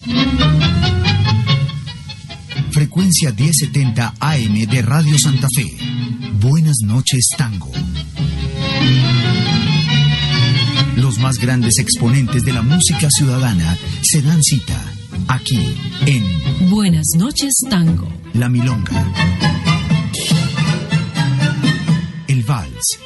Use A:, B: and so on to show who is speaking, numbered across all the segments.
A: Frecuencia 1070 AM de Radio Santa Fe. Buenas noches, Tango. Los más grandes exponentes de la música ciudadana se dan cita aquí en
B: Buenas noches, Tango.
A: La Milonga, el Vals,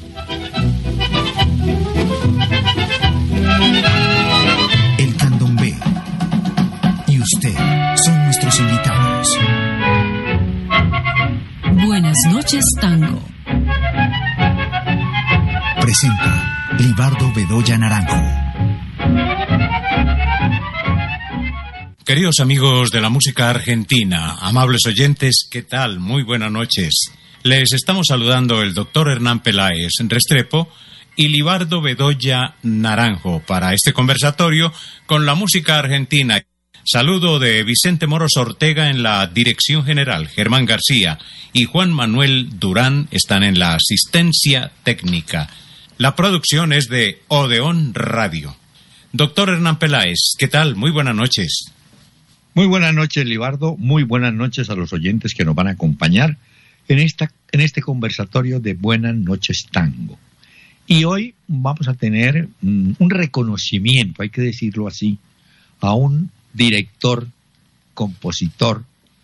A: el Candombe y usted son nuestros invitados.
B: Buenas noches, Tango.
A: Presenta Libardo Bedoya Naranjo.
C: Queridos amigos de la música argentina, amables oyentes, ¿qué tal? Muy buenas noches. Les estamos saludando el doctor Hernán Peláez Restrepo y Libardo Bedoya Naranjo para este conversatorio con la música argentina. Saludo de Vicente Moros Ortega en la dirección general, Germán García y Juan Manuel Durán están en la asistencia técnica. La producción es de Odeón Radio. Doctor Hernán Peláez, ¿qué tal? Muy buenas noches.
D: Muy buenas noches, Libardo. Muy buenas noches a los oyentes que nos van a acompañar en este conversatorio de Buenas noches, Tango. Y hoy vamos a tener un reconocimiento, hay que decirlo así, a un director, compositor,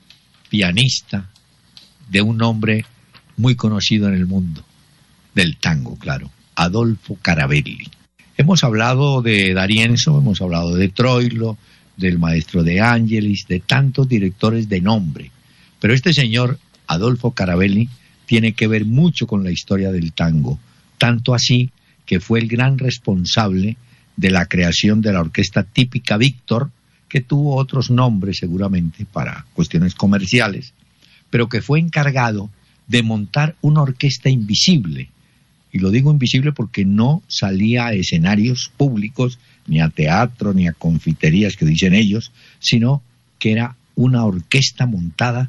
D: pianista de un hombre muy conocido en el mundo del tango, claro, Adolfo Carabelli. Hemos hablado de D'Arienzo, hemos hablado de Troilo, del maestro De Angelis, de tantos directores de nombre, pero este señor Adolfo Carabelli tiene que ver mucho con la historia del tango, tanto así que fue el gran responsable de la creación de la orquesta típica Víctor, que tuvo otros nombres seguramente para cuestiones comerciales, pero que fue encargado de montar una orquesta invisible. Y lo digo invisible porque no salía a escenarios públicos, ni a teatro, ni a confiterías que dicen ellos, sino que era una orquesta montada,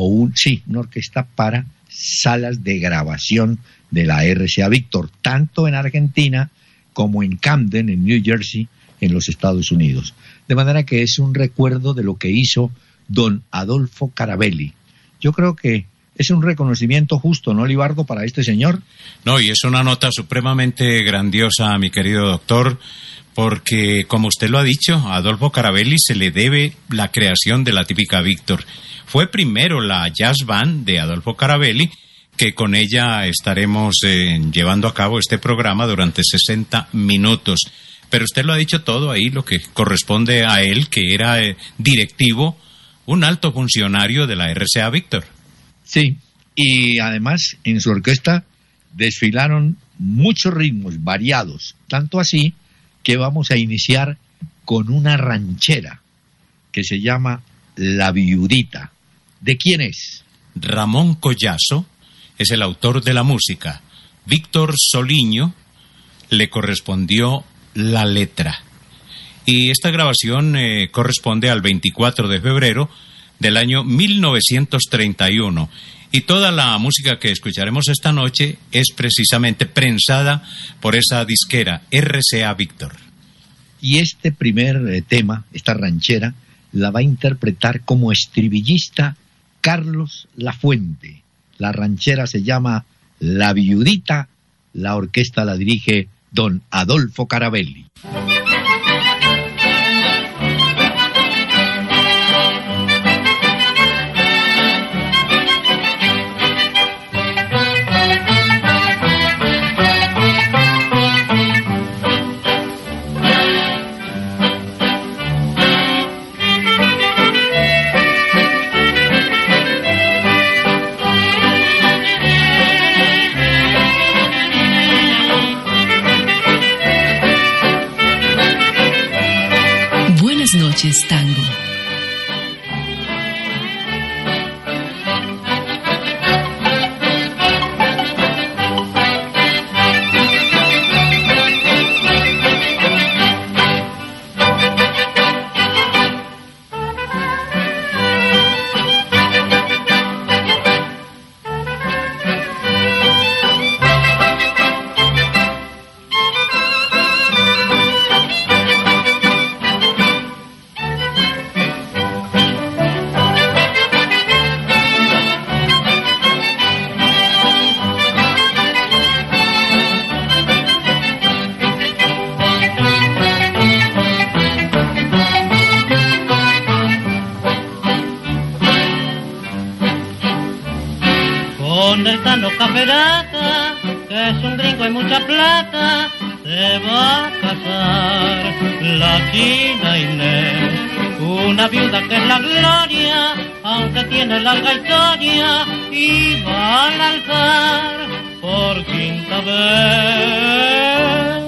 D: una orquesta para salas de grabación de la RCA Víctor, tanto en Argentina como en Camden, en New Jersey, en los Estados Unidos. De manera que es un recuerdo de lo que hizo don Adolfo Carabelli. Yo creo que es un reconocimiento justo, ¿no, Libardo, para este señor?
C: No, y es una nota supremamente grandiosa, mi querido doctor, porque, como usted lo ha dicho, a Adolfo Carabelli se le debe la creación de la típica Víctor. Fue primero la Jazz Band de Adolfo Carabelli, que con ella estaremos llevando a cabo este programa durante 60 minutos. Pero usted lo ha dicho todo ahí, lo que corresponde a él, que era directivo, un alto funcionario de la RCA Víctor.
D: Sí, y además en su orquesta desfilaron muchos ritmos variados, tanto así que vamos a iniciar con una ranchera que se llama La Viudita. ¿De quién es?
C: Ramón Collazo es el autor de la música. Víctor Soliño le correspondió la letra. Y esta grabación corresponde al 24 de febrero del año 1931. Y toda la música que escucharemos esta noche es precisamente prensada por esa disquera RCA Víctor.
D: Y este primer tema, esta ranchera, la va a interpretar como estribillista Carlos Lafuente. La ranchera se llama La Viudita, la orquesta la dirige don Adolfo Carabelli.
B: Buenas noches, Tango.
E: Cano Caperata, que es un gringo y mucha plata, se va a casar. La china Inés, una viuda que es la gloria, aunque tiene larga historia, y va al alzar por quinta vez.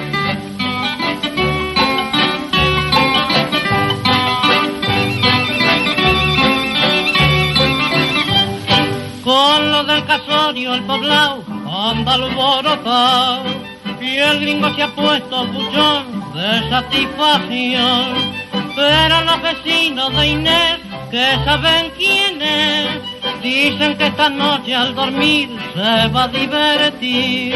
E: Con lo del casorio el poblao anda alborotado, y el gringo se ha puesto buchón de satisfacción. Pero los vecinos de Inés, que saben quién es, dicen que esta noche al dormir se va a divertir.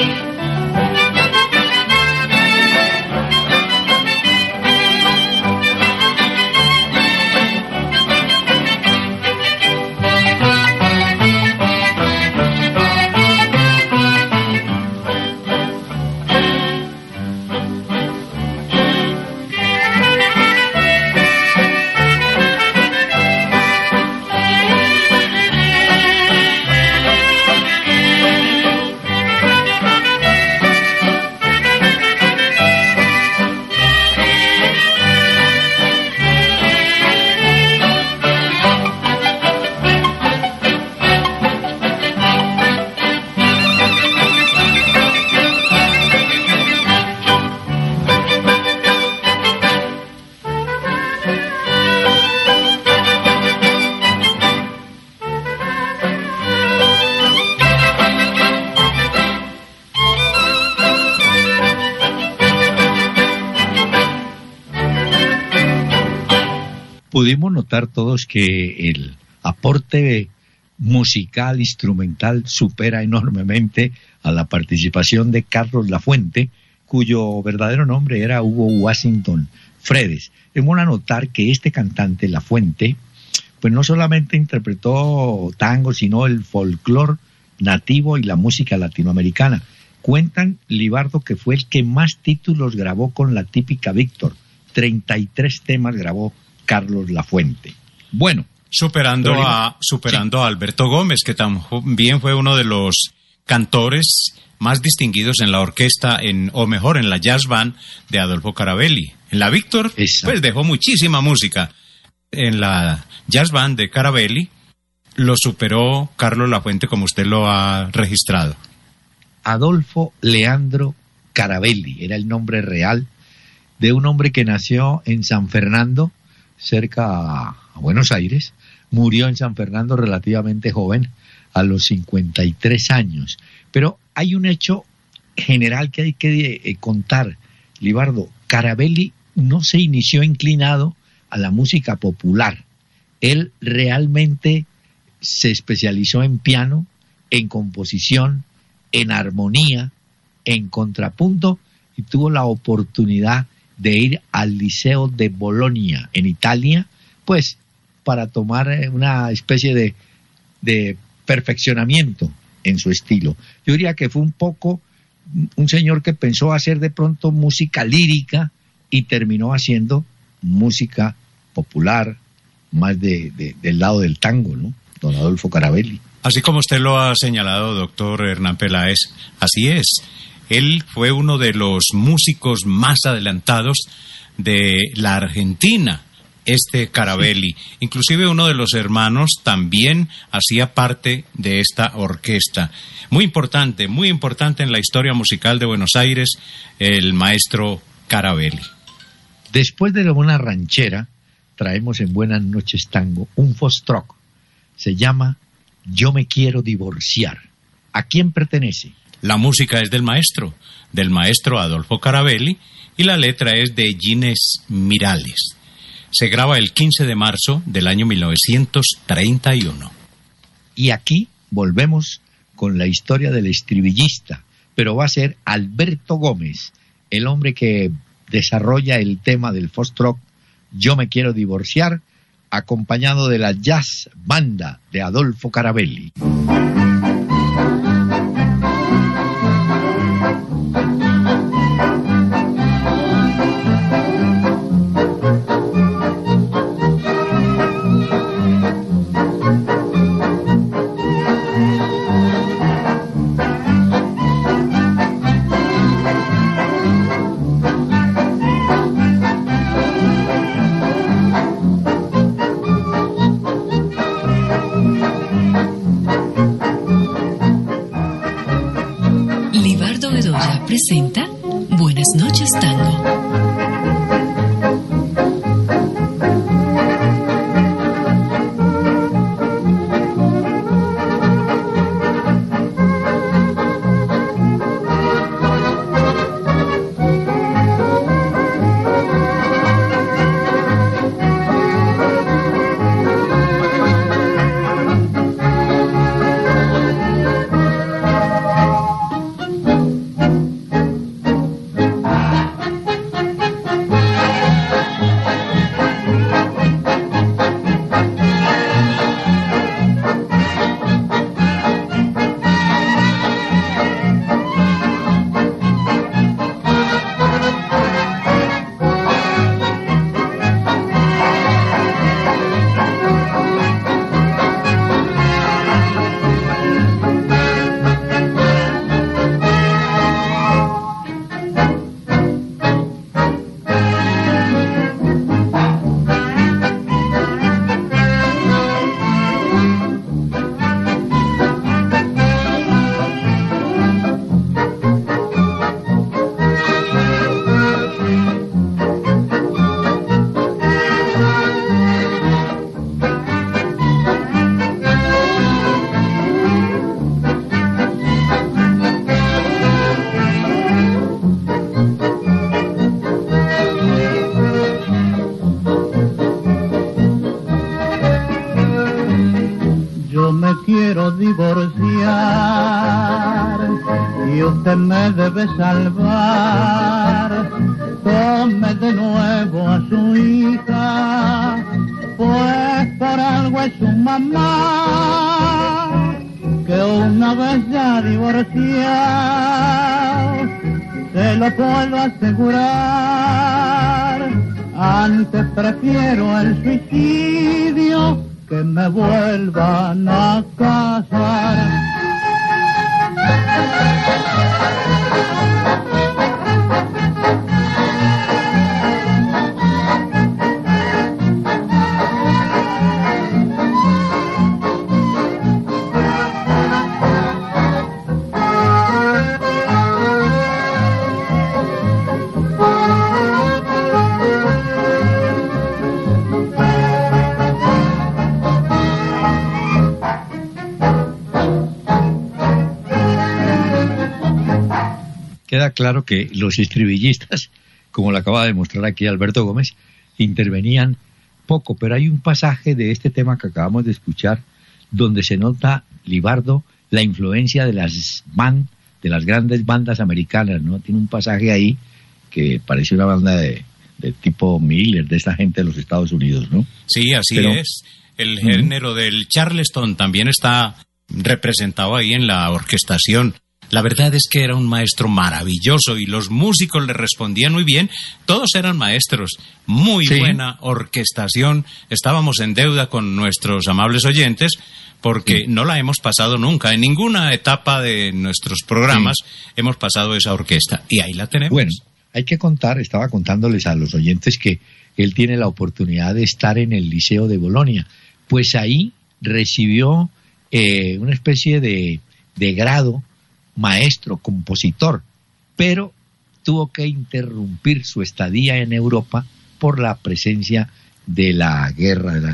D: Pudimos notar todos que el aporte musical, instrumental, supera enormemente a la participación de Carlos Lafuente, cuyo verdadero nombre era Hugo Washington Fredes. Hemos de notar que este cantante, Lafuente, pues no solamente interpretó tango, sino el folclore nativo y la música latinoamericana. Cuentan, Libardo, que fue el que más títulos grabó con la típica Víctor. 33 temas grabó Carlos Lafuente. Bueno,
C: superando a Alberto Gómez, que también fue uno de los cantores más distinguidos en la orquesta, o mejor, en la jazz band de Adolfo Carabelli. En la Víctor, pues dejó muchísima música. En la jazz band de Carabelli lo superó Carlos Lafuente, como usted lo ha registrado.
D: Adolfo Leandro Carabelli era el nombre real de un hombre que nació en San Fernando, cerca a Buenos Aires, murió en San Fernando relativamente joven, a los 53 años. Pero hay un hecho general que hay que contar, Libardo. Carabelli no se inició inclinado a la música popular. Él realmente se especializó en piano, en composición, en armonía, en contrapunto, y tuvo la oportunidad de ir al Liceo de Bolonia, en Italia, pues para tomar una especie de perfeccionamiento en su estilo. Yo diría que fue un poco un señor que pensó hacer de pronto música lírica y terminó haciendo música popular, más del lado del tango, ¿no? Don Adolfo Carabelli.
C: Así como usted lo ha señalado, doctor Hernán Peláez, así es. Él fue uno de los músicos más adelantados de la Argentina, Carabelli. Sí. Inclusive uno de los hermanos también hacía parte de esta orquesta. Muy importante en la historia musical de Buenos Aires, el maestro Carabelli.
D: Después de una ranchera, traemos en Buenas Noches Tango un foxtrot. Se llama Yo me quiero divorciar. ¿A quién pertenece?
C: La música es del maestro Adolfo Carabelli, y la letra es de Ginés Miralles. Se graba el 15 de marzo del año 1931.
D: Y aquí volvemos con la historia del estribillista, pero va a ser Alberto Gómez, el hombre que desarrolla el tema del foxtrot Yo me quiero divorciar, acompañado de la jazz banda de Adolfo Carabelli.
E: quiero divorciar y usted me debe salvar. Tome de nuevo a su hija, pues por algo es su mamá, que una vez ya divorciado, se lo puedo asegurar. Antes prefiero el suicidio que me vuelvan a casar.
D: Queda claro que los estribillistas, como lo acaba de demostrar aquí Alberto Gómez, intervenían poco, pero hay un pasaje de este tema que acabamos de escuchar donde se nota, Libardo, la influencia de las grandes bandas americanas, ¿no? Tiene un pasaje ahí que parece una banda de tipo Miller, de esta gente de los Estados Unidos, ¿no?
C: Sí, así es. El género del Charleston también está representado ahí en la orquestación. La verdad es que era un maestro maravilloso y los músicos le respondían muy bien. Todos eran maestros. Muy buena orquestación. Estábamos en deuda con nuestros amables oyentes porque no la hemos pasado nunca. En ninguna etapa de nuestros programas hemos pasado esa orquesta. Y ahí la tenemos.
D: Bueno, hay que contar, estaba contándoles a los oyentes que él tiene la oportunidad de estar en el Liceo de Bolonia. Pues ahí recibió una especie de grado, maestro, compositor, pero tuvo que interrumpir su estadía en Europa por la presencia de la guerra, de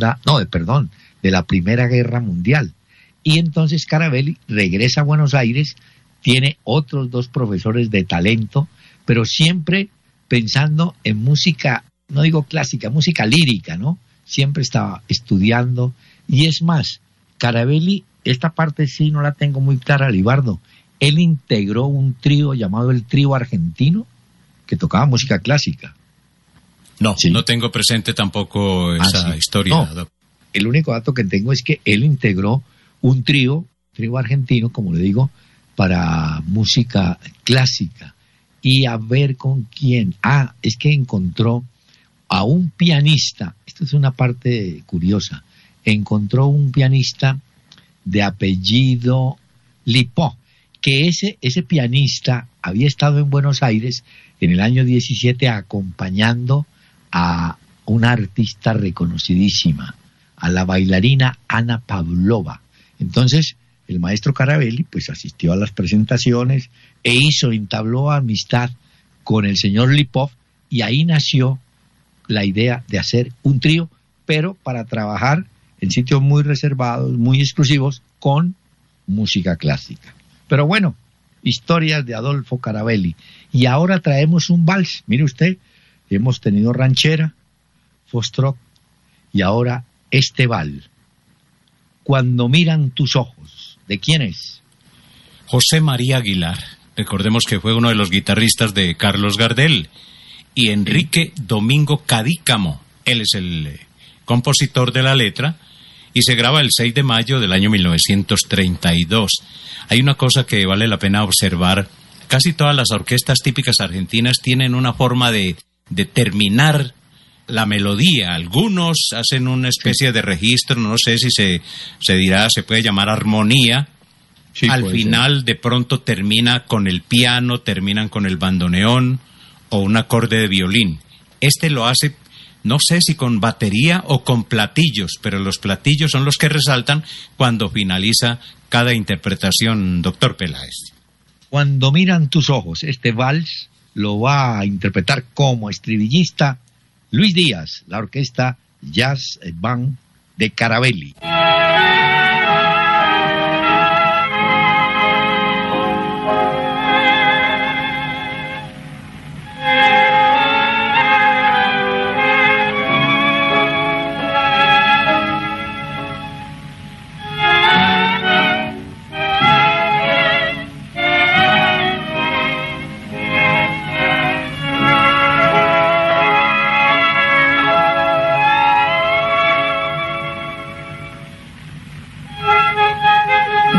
D: la Primera Guerra Mundial. Y entonces Caravelli regresa a Buenos Aires, tiene otros 2 profesores de talento, pero siempre pensando en música, no digo clásica, música lírica, ¿no? Siempre estaba estudiando, y es más, Caravelli, esta parte sí no la tengo muy clara, Libardo. Él integró un trío llamado el Trío Argentino que tocaba música clásica.
C: No, no tengo presente tampoco esa historia.
D: No, el único dato que tengo es que él integró un trío argentino, como le digo, para música clásica. Y a ver con quién. Es que encontró a un pianista, esto es una parte curiosa, encontró un pianista de apellido Lipó, que ese pianista había estado en Buenos Aires en el año 17 acompañando a una artista reconocidísima, a la bailarina Ana Pavlova. Entonces, el maestro Caravelli pues asistió a las presentaciones e entabló amistad con el señor Lipov, y ahí nació la idea de hacer un trío, pero para trabajar en sitios muy reservados, muy exclusivos, con música clásica. Pero bueno, historias de Adolfo Caravelli. Y ahora traemos un vals. Mire usted, hemos tenido ranchera, foxtrot y ahora este vals. Cuando miran tus ojos. ¿De quién es?
C: José María Aguilar. Recordemos que fue uno de los guitarristas de Carlos Gardel. Y Enrique Domingo Cadícamo. Él es el compositor de la letra. Y se graba el 6 de mayo del año 1932. Hay una cosa que vale la pena observar. Casi todas las orquestas típicas argentinas tienen una forma de terminar la melodía. Algunos hacen una especie de registro, no sé si se puede llamar armonía. Sí, al final de pronto termina con el piano, terminan con el bandoneón o un acorde de violín. Este lo hace, no sé si con batería o con platillos, pero los platillos son los que resaltan cuando finaliza cada interpretación, doctor Peláez.
D: Cuando miran tus ojos, este vals lo va a interpretar como estribillista Luis Díaz, la orquesta Jazz Band de Caravelli.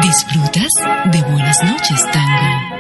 B: ¿Disfrutas de Buenas noches, Tango?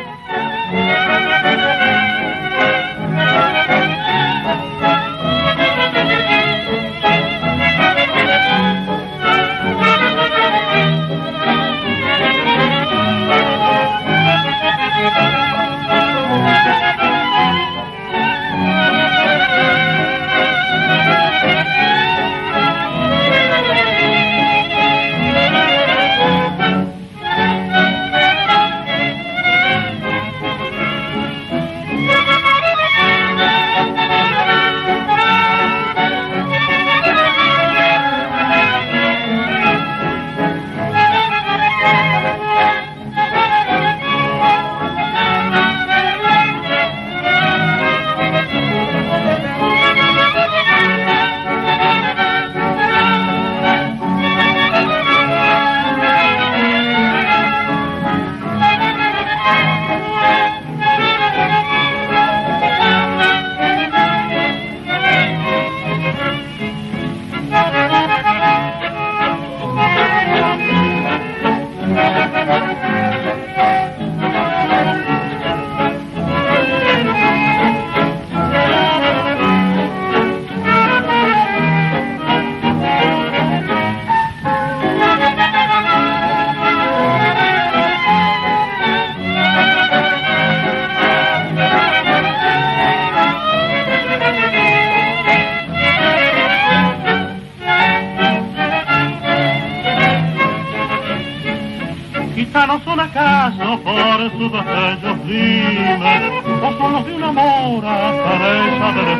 E: ¿Gitanos son acaso por sus bellos dimes? ¿O son los de una mora cabeza del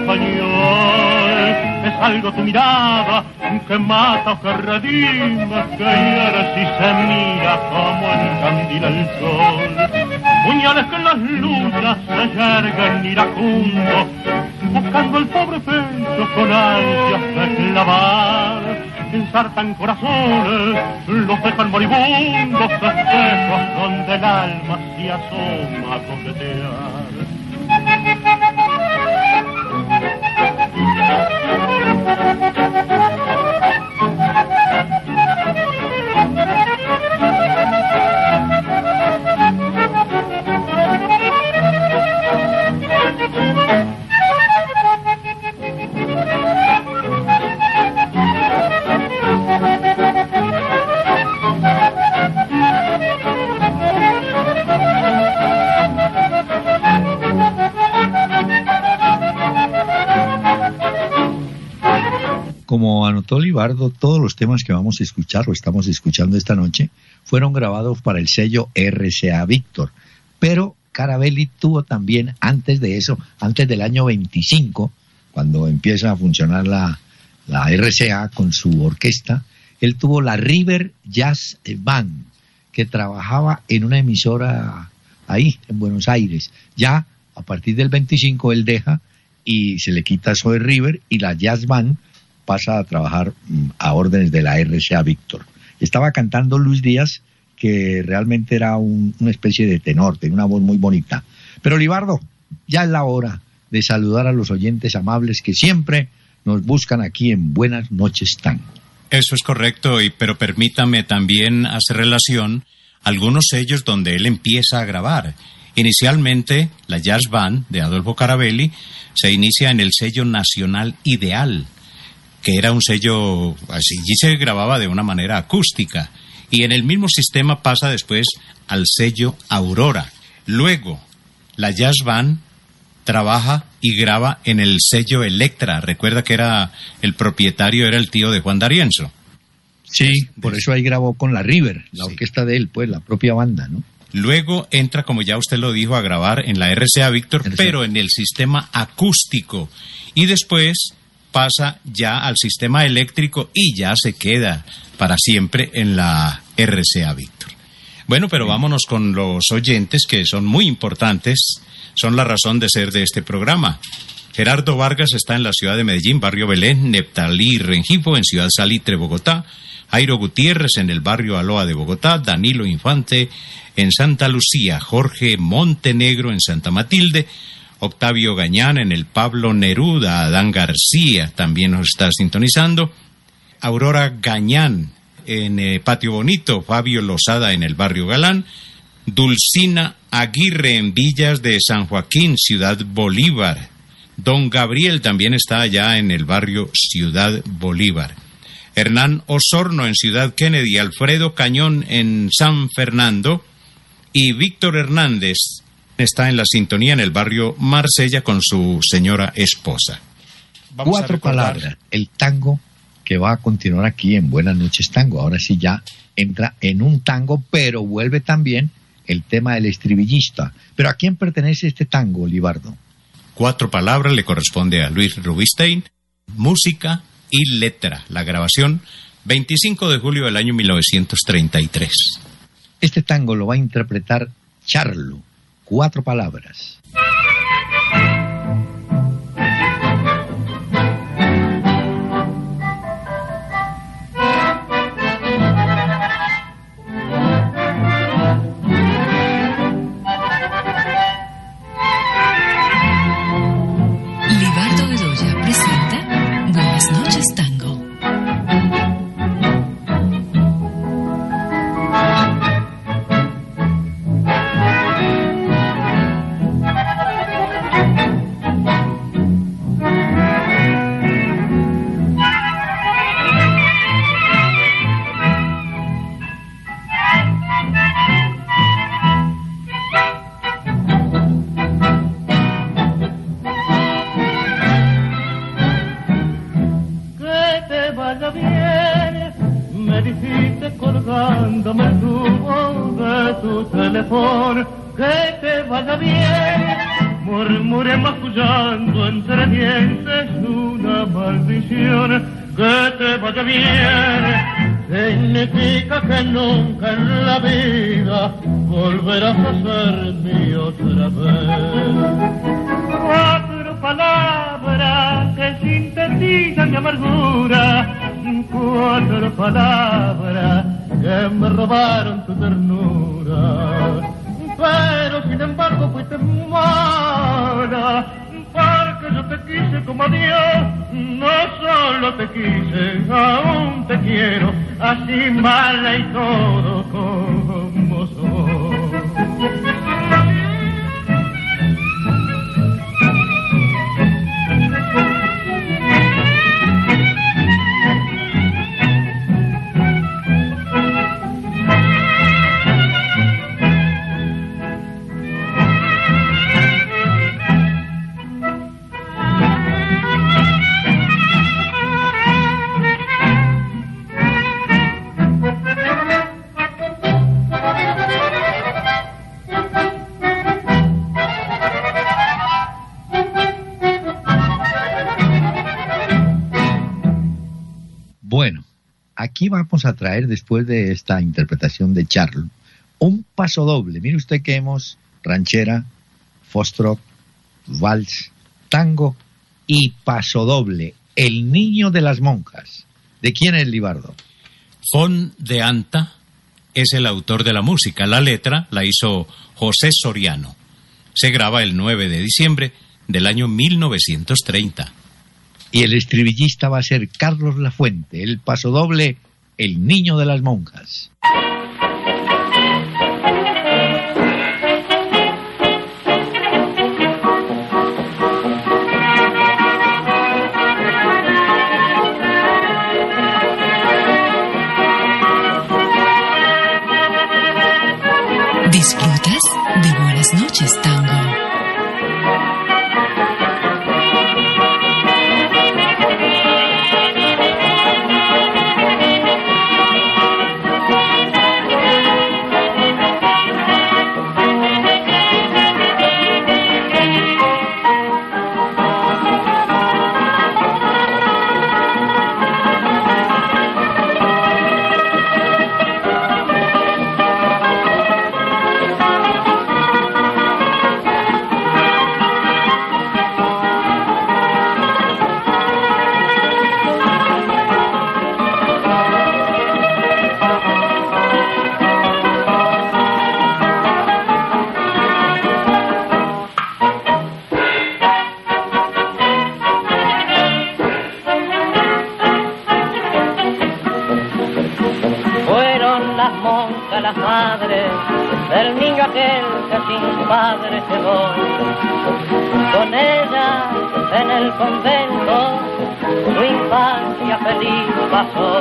E: español? Es algo tu mirada que mata o que redime, que hiere si se mira como encandila el sol. Puñales que en las luchas se yerguen iracundos, buscando el pobre pecho con ansias de clavar. Ensartan corazones, los dejan moribundos, espejos donde el alma se asoma a coquetear.
D: Como anotó Libardo, todos los temas que vamos a escuchar o estamos escuchando esta noche fueron grabados para el sello RCA Víctor. Pero Carabelli tuvo también, antes de eso, antes del año 25, cuando empieza a funcionar la RCA con su orquesta, él tuvo la River Jazz Band, que trabajaba en una emisora ahí, en Buenos Aires. Ya a partir del 25 él deja y se le quita eso de River y la Jazz Band pasa a trabajar a órdenes de la RCA Víctor. Estaba cantando Luis Díaz, que realmente era una especie de tenor, tenía una voz muy bonita. Pero Libardo, ya es la hora de saludar a los oyentes amables que siempre nos buscan aquí en Buenas noches, Tango.
C: Eso es correcto, pero permítame también hacer relación a algunos sellos donde él empieza a grabar. Inicialmente, la Jazz Band de Adolfo Carabelli se inicia en el sello Nacional Ideal, que era un sello, así se grababa de una manera acústica, y en el mismo sistema pasa después al sello Aurora. Luego, la Jazz Band trabaja y graba en el sello Electra. Recuerda que el propietario era el tío de Juan D'Arienzo.
D: Sí, por eso ahí grabó con la River, la orquesta de él, pues, la propia banda, ¿no?
C: Luego entra, como ya usted lo dijo, a grabar en la RCA Víctor, pero en el sistema acústico. Y después pasa ya al sistema eléctrico y ya se queda para siempre en la RCA Víctor. Bueno, pero vámonos con los oyentes, que son muy importantes, son la razón de ser de este programa. Gerardo Vargas está en la ciudad de Medellín, barrio Belén. Neptalí Rengifo en Ciudad Salitre, Bogotá. Jairo Gutiérrez en el barrio Aloa de Bogotá. Danilo Infante en Santa Lucía. Jorge Montenegro en Santa Matilde. Octavio Gañán en el Pablo Neruda. Adán García también nos está sintonizando. Aurora Gañán en Patio Bonito, Fabio Lozada en el barrio Galán, Dulcina Aguirre en Villas de San Joaquín, Ciudad Bolívar. Don Gabriel también está allá en el barrio Ciudad Bolívar. Hernán Osorno en Ciudad Kennedy, Alfredo Cañón en San Fernando y Víctor Hernández está en la sintonía en el barrio Marsella con su señora esposa.
D: Vamos 4 palabras, el tango que va a continuar aquí en Buenas noches Tango. Ahora sí ya entra en un tango, pero vuelve también el tema del estribillista. ¿Pero a quién pertenece este tango, Libardo?
C: 4 palabras le corresponde a Luis Rubinstein, música y letra. La grabación, 25 de julio del año 1933.
D: Este tango lo va a interpretar Charlo. 4 palabras.
B: Libardo Bedoya presenta Buenas noches Tango.
E: Colgándome el tubo de tu teléfono, que te vaya bien. Murmuré mascullando entre dientes una maldición, que te vaya bien. Significa que nunca en la vida volverás a ser mío otra vez. 4 palabras que sintetizan mi amargura, 4 palabras que me robaron tu ternura, pero sin embargo fuiste mala, porque yo te quise como Dios, no solo te quise, aún te quiero, así mala y todo como soy.
D: Aquí vamos a traer, después de esta interpretación de Charlo, un paso doble. Mire usted que hemos ranchera, foxtrot, vals, tango y paso doble. El niño de las monjas. ¿De quién es Libardo?
C: Fon de Anta es el autor de la música. La letra la hizo José Soriano. Se graba el 9 de diciembre del año 1930.
D: Y el estribillista va a ser Carlos Lafuente, el paso doble, el niño de las monjas.
B: ¿Disfrutas de Buenas noches Tango?
E: toca las madres del niño aquel que sin padre quedó. Con ella en el convento su infancia feliz pasó.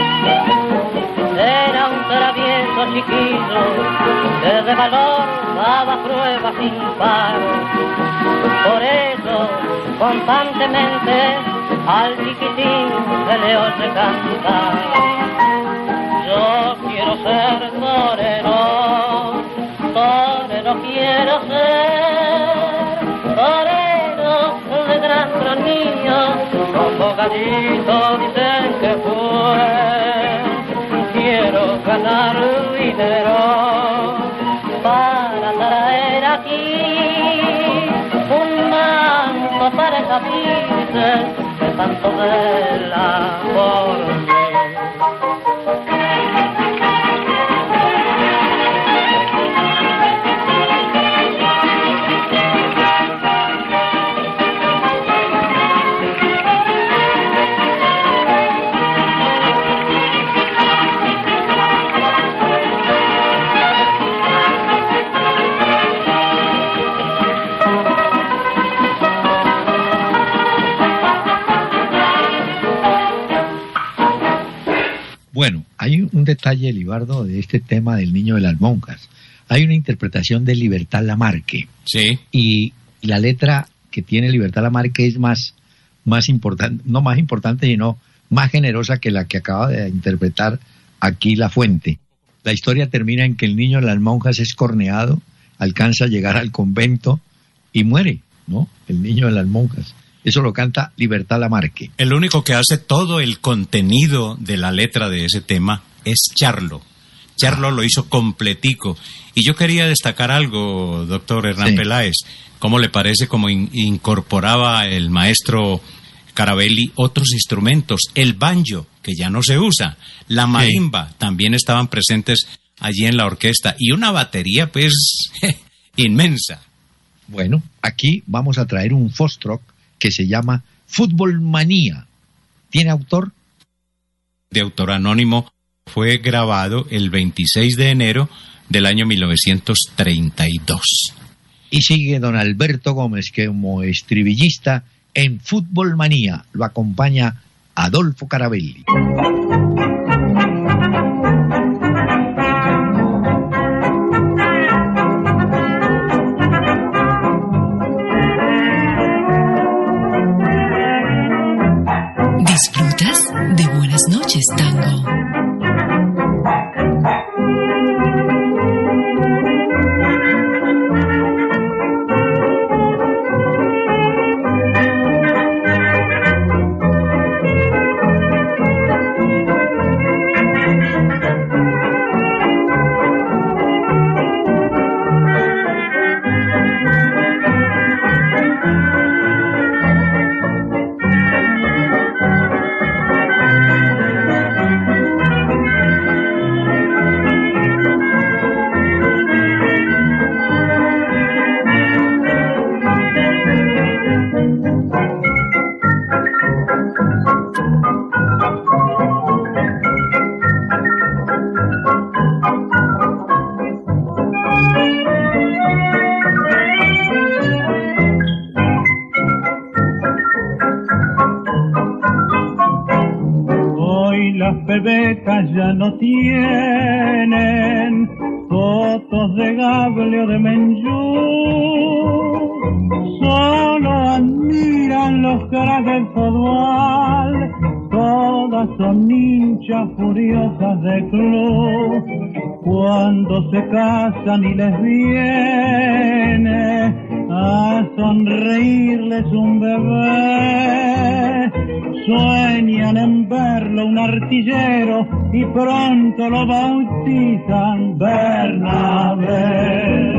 E: Era un travieso chiquillo que de valor daba pruebas sin par. Por eso constantemente al chiquitín se le oye cantar. Yo quiero ser torero, torero quiero ser, torero de gran niño, como gallito dicen que fue. Quiero ganar dinero para traer aquí un manto para esa virgen que tanto vela por mí.
D: Bueno, hay un detalle, Libardo, de este tema del niño de las monjas. Hay una interpretación de Libertad Lamarque.
C: Sí.
D: Y la letra que tiene Libertad Lamarque es más importante, no más importante, sino más generosa que la que acaba de interpretar aquí La Fuente. La historia termina en que el niño de las monjas es corneado, alcanza a llegar al convento y muere, ¿no? El niño de las monjas. Eso lo canta Libertad Lamarque.
C: El único que hace todo el contenido de la letra de ese tema es Charlo. Charlo lo hizo completico. Y yo quería destacar algo, doctor Hernán Peláez. ¿Cómo le parece cómo incorporaba el maestro Carabelli otros instrumentos? El banjo, que ya no se usa. La marimba, también estaban presentes allí en la orquesta. Y una batería, pues, inmensa.
D: Bueno, aquí vamos a traer un foxtrot que se llama Fútbol Manía. ¿Tiene autor?
C: De autor anónimo, fue grabado el 26 de enero del año 1932.
D: Y sigue don Alberto Gómez, que como estribillista en Fútbol Manía lo acompaña Adolfo Carabelli.
B: ¿Disfrutas de Buenas noches, Tango?
F: Becas ya no tienen fotos de Gable o de Menjú, solo admiran los cracks del fútbol, todas son hinchas furiosas de club. Cuando se casan y les viene a sonreírles un bebé, sueñan en verlo un artillero y pronto lo bautizan Bernabé.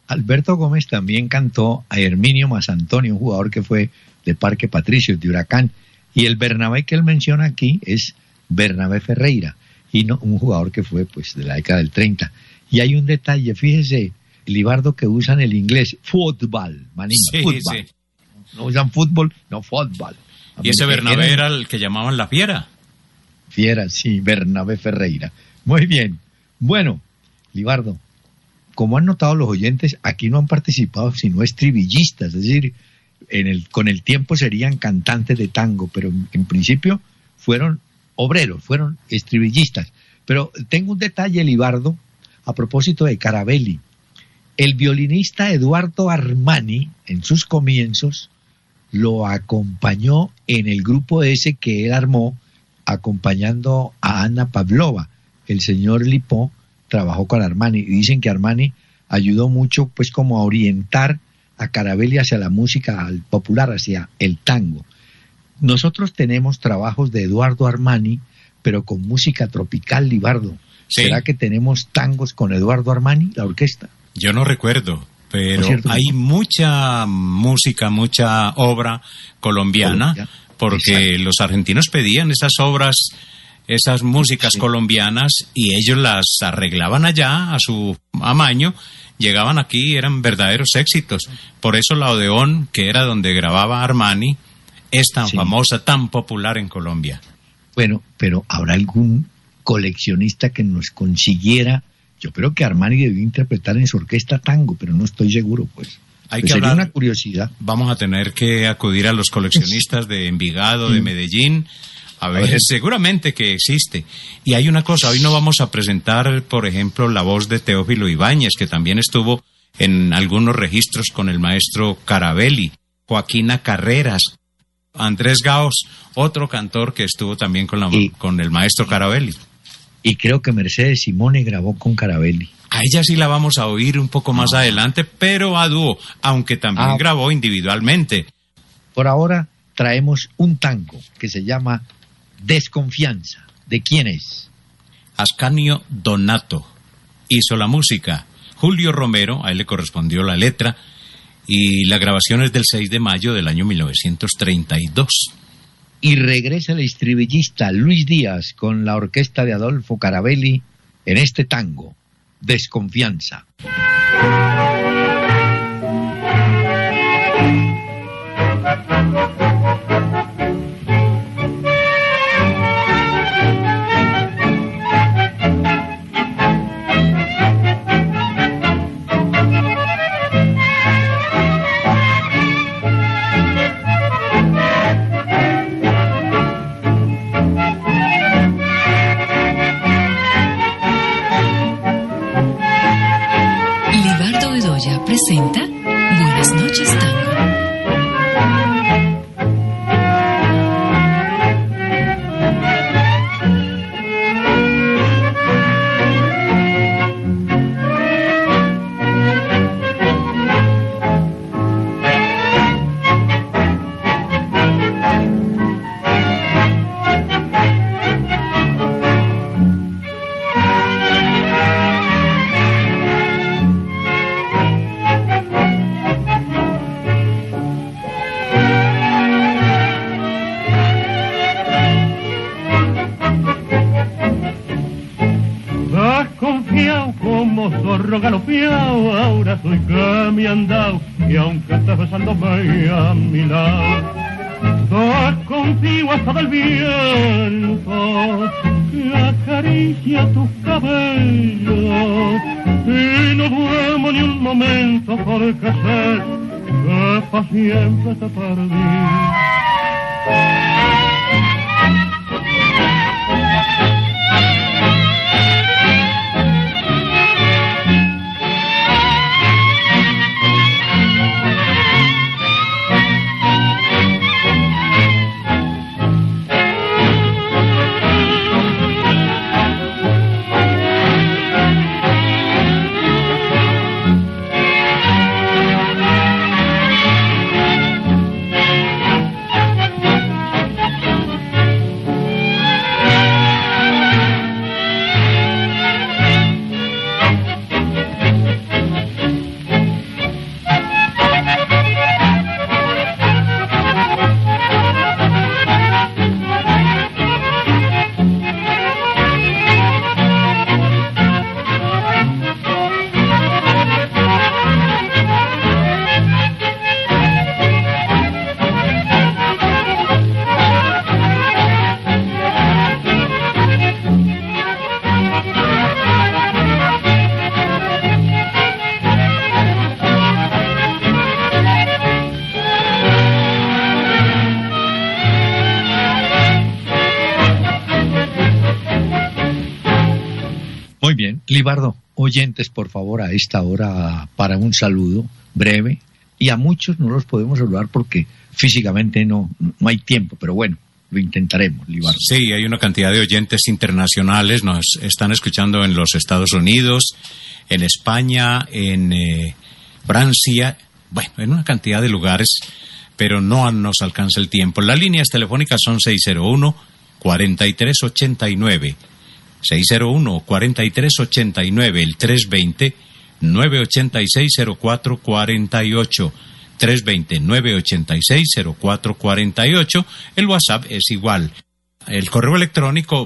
D: Alberto Gómez también cantó a Herminio Mazantonio, un jugador que fue de Parque Patricios, de Huracán. Y el Bernabé que él menciona aquí es Bernabé Ferreira, y no un jugador que fue pues de la década del 30. Y hay un detalle, fíjese, Libardo, que usan el inglés, fútbol, manito,
C: sí,
D: fútbol.
C: Sí.
D: No usan fútbol, no fútbol.
C: Y ese Bernabé era el que llamaban la Fiera.
D: Fiera, sí, Bernabé Ferreira. Muy bien. Bueno, Libardo, como han notado los oyentes, aquí no han participado sino estribillistas, es decir, con el tiempo serían cantantes de tango, pero en principio fueron obreros, fueron estribillistas. Pero tengo un detalle, Libardo, a propósito de Carabelli. El violinista Eduardo Armani, en sus comienzos, lo acompañó en el grupo ese que él armó, acompañando a Anna Pavlova. El señor Lipó trabajó con Armani, y dicen que Armani ayudó mucho, pues, como a orientar a Carabelli hacia la música popular, hacia el tango. Nosotros tenemos trabajos de Eduardo Armani, pero con música tropical, Libardo.
C: Sí.
D: ¿Será que tenemos tangos con Eduardo Armani, la orquesta?
C: Yo no recuerdo, pero
D: cierto,
C: hay mucha música, mucha obra colombiana, porque
D: exacto.
C: Los argentinos pedían esas obras, esas músicas colombianas, y ellos las arreglaban allá a su amaño, llegaban aquí y eran verdaderos éxitos. Por eso la Odeón, que era donde grababa Armani, es tan famosa, tan popular en Colombia.
D: Bueno, pero ¿habrá algún coleccionista que nos consiguiera? Yo creo que Armani debió interpretar en su orquesta tango, pero no estoy seguro, pues.
C: Hay que
D: sería
C: hablar,
D: una curiosidad.
C: Vamos a tener que acudir a los coleccionistas de Envigado, de Medellín, a ver, seguramente que existe. Y hay una cosa, hoy no vamos a presentar, por ejemplo, la voz de Teófilo Ibáñez, que también estuvo en algunos registros con el maestro Carabelli, Joaquina Carreras, Andrés Gaos, otro cantor que estuvo también con el maestro Carabelli.
D: Y creo que Mercedes Simone grabó con Carabelli.
C: A ella sí la vamos a oír un poco más adelante, pero a dúo, aunque también grabó individualmente.
D: Por ahora traemos un tango que se llama Desconfianza. ¿De quién es?
C: Ascanio Donato hizo la música. Julio Romero, a él le correspondió la letra, y la grabación es del 6 de mayo del año 1932.
D: Y regresa el estribillista Luis Díaz con la orquesta de Adolfo Carabelli en este tango, Desconfianza.
B: Presenta Buenas noches, Tango.
F: Galopeado, ahora soy que me han dado, y aunque estés besándome a mi lado, estás contigo hasta del viento que acaricia tus cabellos, y no duermo ni un momento porque sé que pa' siempre te perdí.
D: Muy bien. Libardo, oyentes, por favor, a esta hora para un saludo breve. Y a muchos no los podemos saludar porque físicamente no hay tiempo, pero bueno, lo intentaremos, Libardo.
C: Sí, hay una cantidad de oyentes internacionales, nos están escuchando en los Estados Unidos, en España, en Francia, bueno, en una cantidad de lugares, pero no nos alcanza el tiempo. Las líneas telefónicas son 601-4389, 601-4389, el 320-986-0448, 320-986-0448. El WhatsApp es igual. El correo electrónico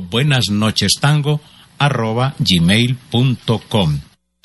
C: buenasnochestango@gmail.com.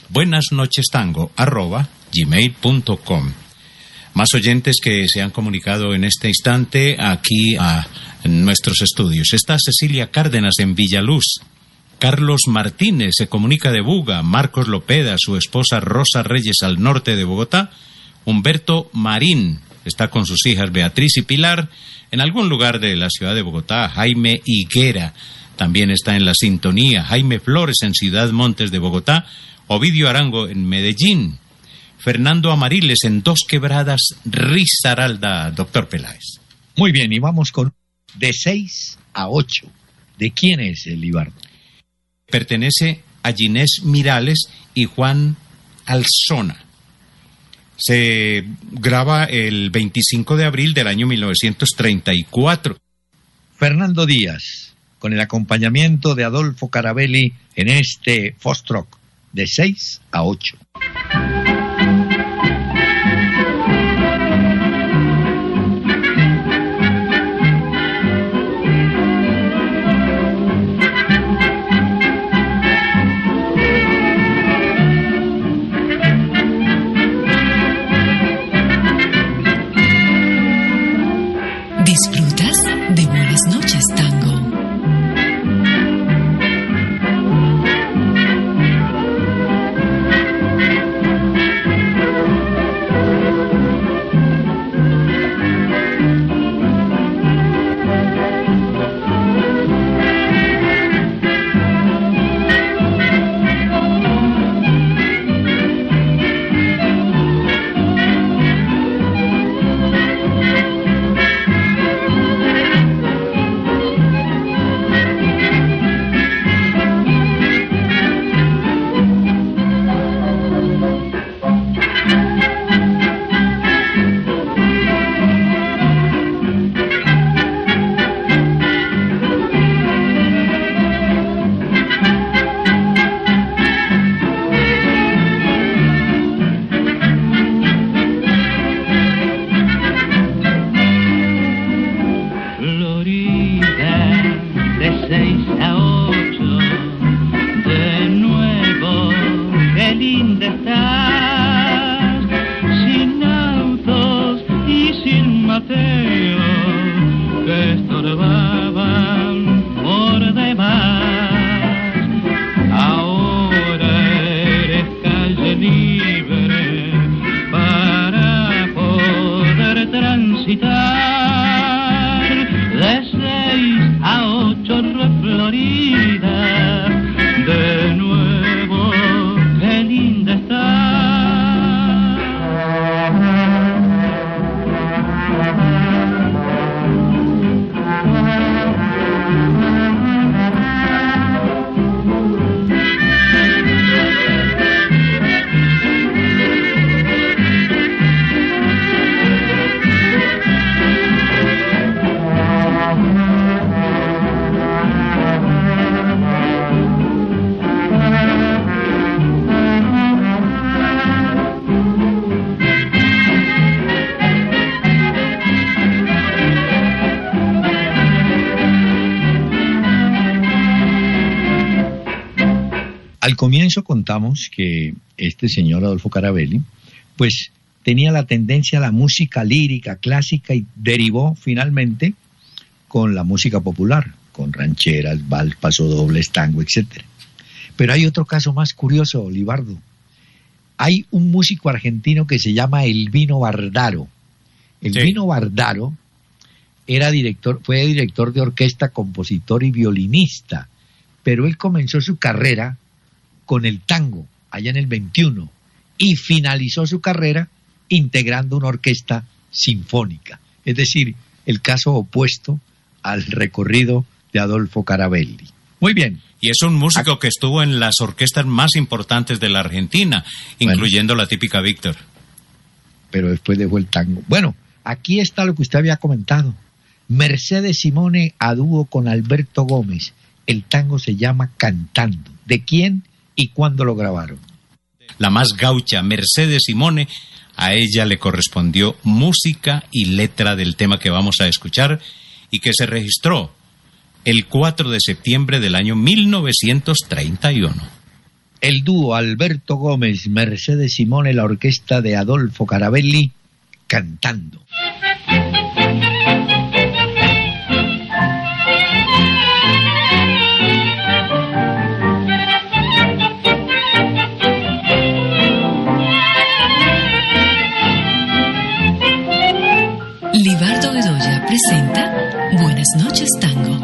C: buenasnochestango@gmail.com. Más oyentes que se han comunicado en este instante aquí a nuestros estudios. Está Cecilia Cárdenas en Villaluz. Carlos Martínez se comunica de Buga. Marcos Lopeda, su esposa Rosa Reyes al norte de Bogotá. Humberto Marín está con sus hijas Beatriz y Pilar en algún lugar de la ciudad de Bogotá. Jaime Higuera también está en la sintonía. Jaime Flores en Ciudad Montes de Bogotá. Ovidio Arango en Medellín. Fernando Amariles en Dos Quebradas, Risaralda, doctor Peláez.
D: Muy bien, y vamos con de 6 a 8. ¿De quién es el Libardo?
C: Pertenece a Ginés Mirales y Juan Alzona. Se graba el 25 de abril del año 1934.
D: Fernando Díaz, con el acompañamiento de Adolfo Carabelli en este Foxtrot, de 6 a 8.
B: Disfrutas de Buenas Noches Tango.
D: Al comienzo contamos que este señor Adolfo Carabelli, pues tenía la tendencia a la música lírica, clásica, y derivó finalmente con la música popular, con rancheras, vals, pasodobles, tango, etc. Pero hay otro caso más curioso, Libardo. Hay un músico argentino que se llama Elvino Bardaro. Elvino Bardaro fue director de orquesta, compositor y violinista, pero él comenzó su carrera con el tango allá en el 21 y finalizó su carrera integrando una orquesta sinfónica. Es decir, el caso opuesto al recorrido de Adolfo Carabelli. Muy bien.
C: Y es un músico que estuvo en las orquestas más importantes de la Argentina, incluyendo la típica Víctor.
D: Pero después dejó el tango. Bueno, aquí está lo que usted había comentado. Mercedes Simone a dúo con Alberto Gómez. El tango se llama Cantando. ¿De quién y cuándo lo grabaron?
C: La más gaucha, Mercedes Simone, a ella le correspondió música y letra del tema que vamos a escuchar y que se registró el 4 de septiembre del año 1931.
D: El dúo Alberto Gómez, Mercedes Simone, la orquesta de Adolfo Carabelli, Cantando.
B: Libardo Bedoya presenta Buenas noches, Tango.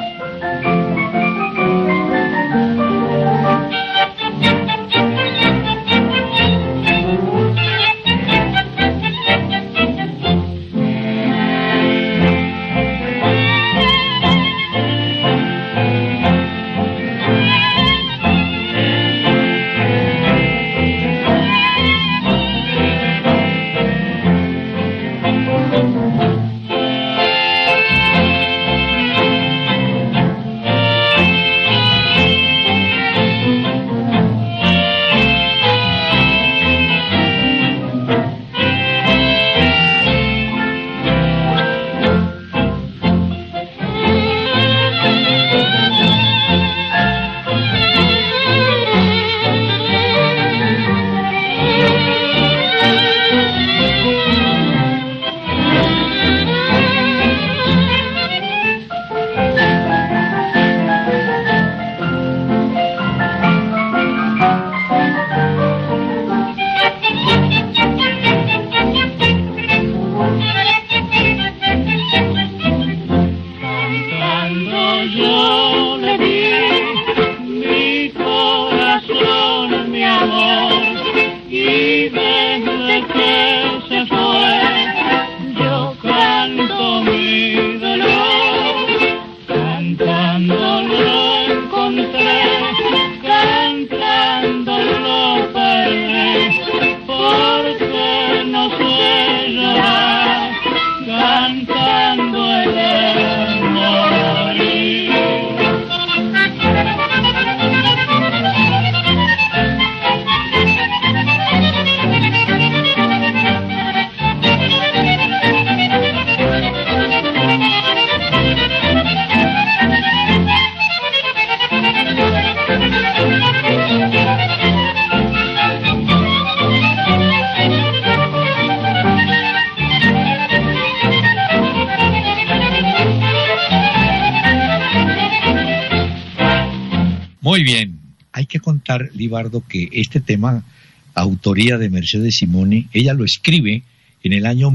D: Muy bien, hay que contar, Libardo, que este tema, autoría de Mercedes Simone, ella lo escribe en el año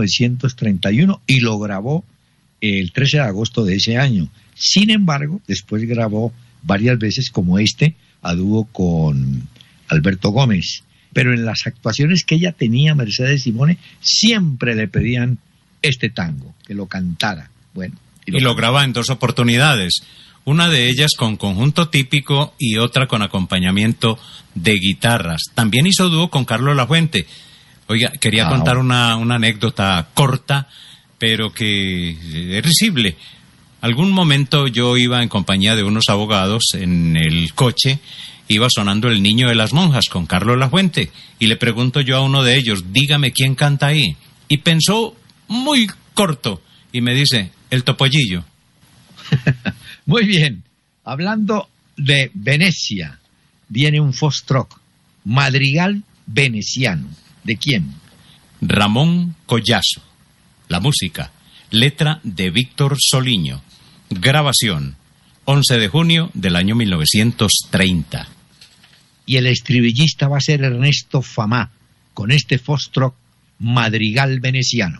D: 1931 y lo grabó el 13 de agosto de ese año. Sin embargo, después grabó varias veces como a dúo con Alberto Gómez. Pero en las actuaciones que ella tenía, Mercedes Simone, siempre le pedían este tango, que lo cantara. Bueno,
C: y lo grababa en 2 oportunidades. Una de ellas con conjunto típico y otra con acompañamiento de guitarras. También hizo dúo con Carlos Lafuente. Oiga, quería contar una anécdota corta, pero que es risible. Algún momento yo iba en compañía de unos abogados en el coche, iba sonando El Niño de las Monjas con Carlos Lafuente, y le pregunto yo a uno de ellos, dígame quién canta ahí. Y pensó muy corto, y me dice, el Topollillo.
D: Muy bien, hablando de Venecia, viene un foxtrot, Madrigal Veneciano. ¿De quién?
C: Ramón Collazo. La música, letra de Víctor Soliño. Grabación, 11 de junio del año 1930.
D: Y el estribillista va a ser Ernesto Famá, con este foxtrot, Madrigal Veneciano.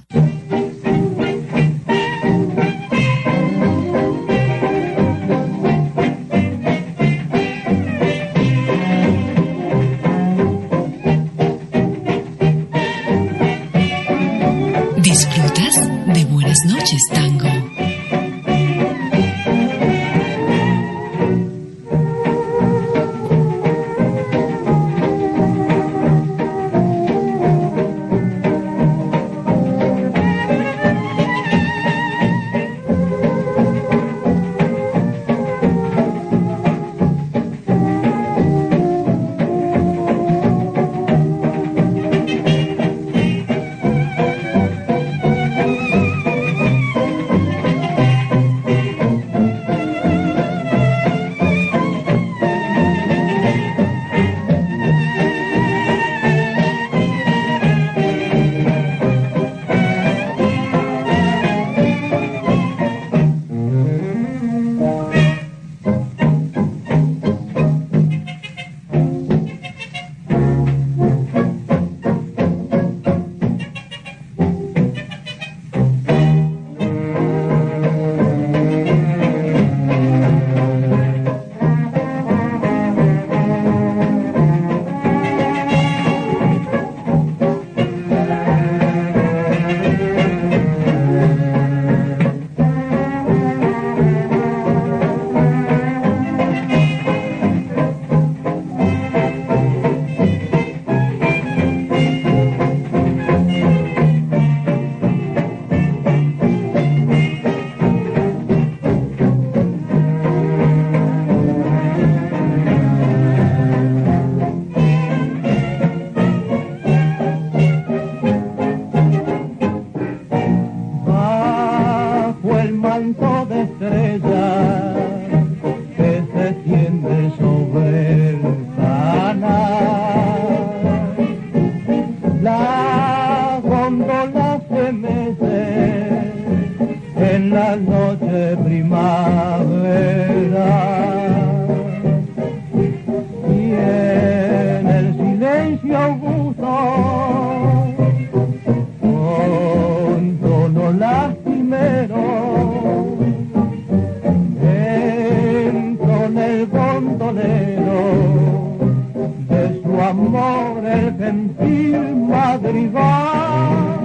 F: bandolero, de su amor el gentil madrigal.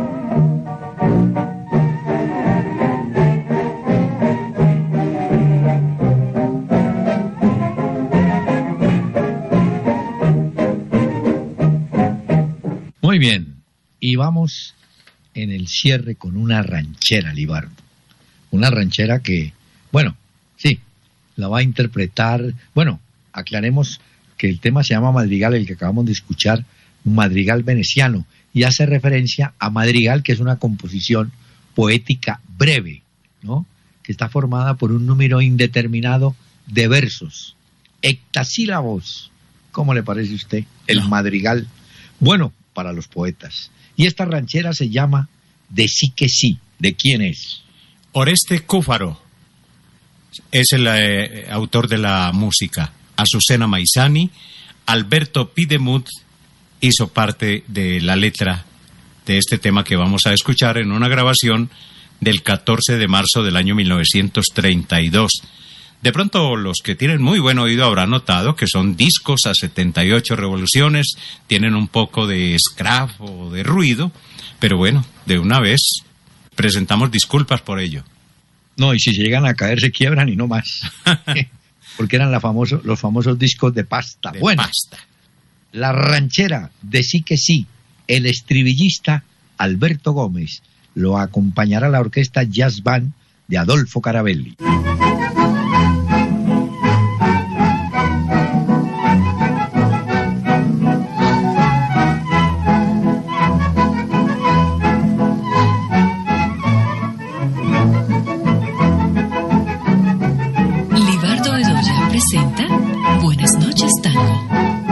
D: Muy bien, y vamos en el cierre con una ranchera, Libardo. Una ranchera que, bueno, sí, la va a interpretar, bueno, aclaremos que el tema se llama Madrigal, el que acabamos de escuchar, Madrigal veneciano, y hace referencia a Madrigal, que es una composición poética breve, ¿no? Que está formada por un número indeterminado de versos, hectasílabos. ¿Cómo le parece a usted el Madrigal? Bueno, para los poetas. Y esta ranchera se llama De sí que sí. ¿De quién es?
C: Oreste Cúfaro es el autor de la música. Azucena Maizani, Alberto Pidemut hizo parte de la letra de este tema que vamos a escuchar en una grabación del 14 de marzo del año 1932. De pronto los que tienen muy buen oído habrán notado que son discos a 78 revoluciones, tienen un poco de scratch o de ruido, pero bueno, de una vez presentamos disculpas por ello.
D: No, y si se llegan a caer se quiebran y no más. Porque eran los famosos discos de pasta. Bueno,
C: pasta.
D: La ranchera de sí que sí, el estribillista Alberto Gómez, lo acompañará la orquesta Jazz Band de Adolfo Carabelli.
B: Libardo Bedoya presenta Buenas noches, Tango.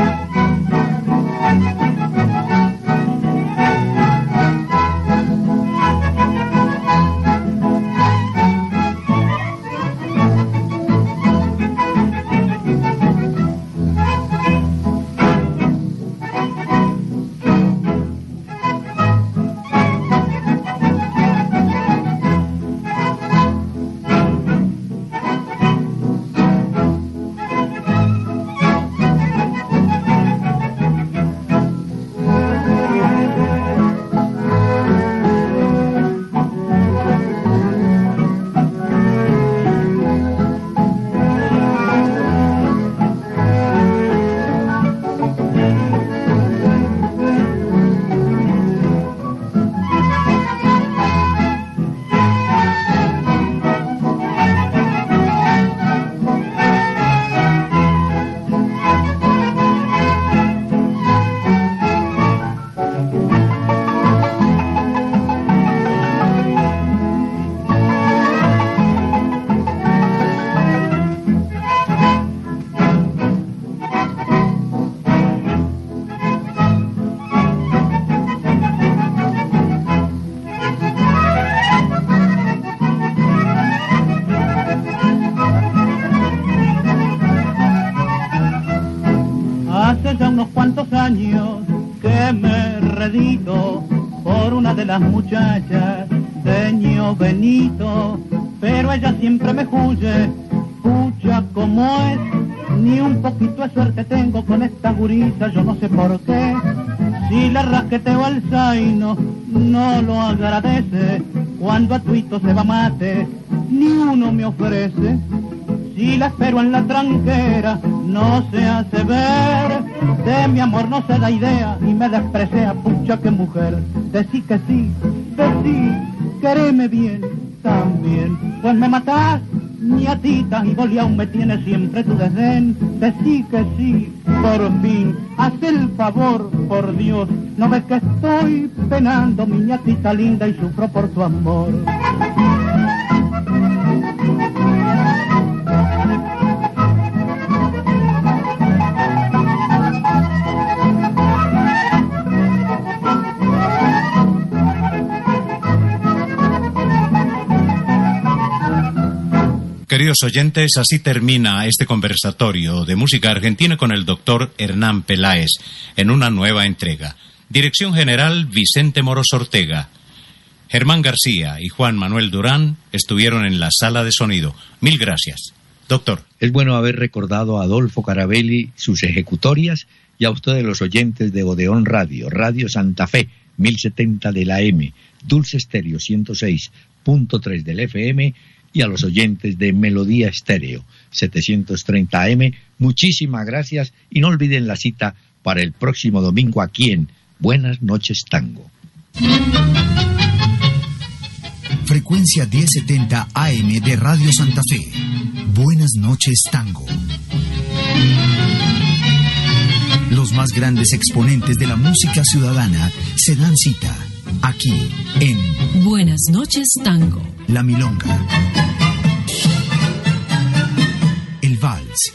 E: Hace ya unos cuantos años que me redito por una de las muchachas de Ño Benito, pero ella siempre me huye, pucha como es, ni un poquito de suerte tengo con esta gurisa, yo no sé por qué. Si la rasqueteo al zaino, no lo agradece, cuando a tuito se va mate, ni uno me ofrece. Si la espero en la tranquera, no se hace ver, de mi amor no se da idea y me desprecia, pucha que mujer. Decí que sí, quereme bien también, pues me matás, niatita, y vos aún me tienes siempre tu desdén. Decí que sí, por fin, haz el favor, por Dios, no ves que estoy penando, mi niatita linda, y sufro por tu amor.
C: Queridos oyentes, así termina este conversatorio de música argentina con el doctor Hernán Peláez en una nueva entrega. Dirección general Vicente Moros Ortega. Germán García y Juan Manuel Durán estuvieron en la sala de sonido. Mil gracias. Doctor.
D: Es bueno haber recordado a Adolfo Carabelli sus ejecutorias y a ustedes los oyentes de Odeón Radio, Radio Santa Fe, 1070 de la M, Dulce Estéreo 106.3 del FM y a los oyentes de Melodía Estéreo 730 AM. Muchísimas gracias y no olviden la cita para el próximo domingo aquí en Buenas Noches Tango.
A: Frecuencia 1070 AM de Radio Santa Fe. Buenas Noches Tango. Los más grandes exponentes de la música ciudadana se dan cita aquí en
B: Buenas Noches Tango.
A: La Milonga, el Vals,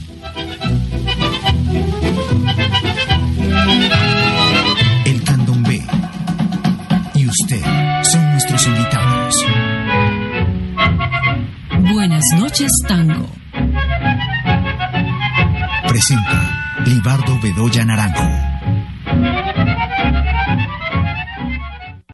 A: el Candombe y usted son nuestros invitados.
B: Buenas Noches Tango.
A: Presenta Libardo Bedoya Naranjo.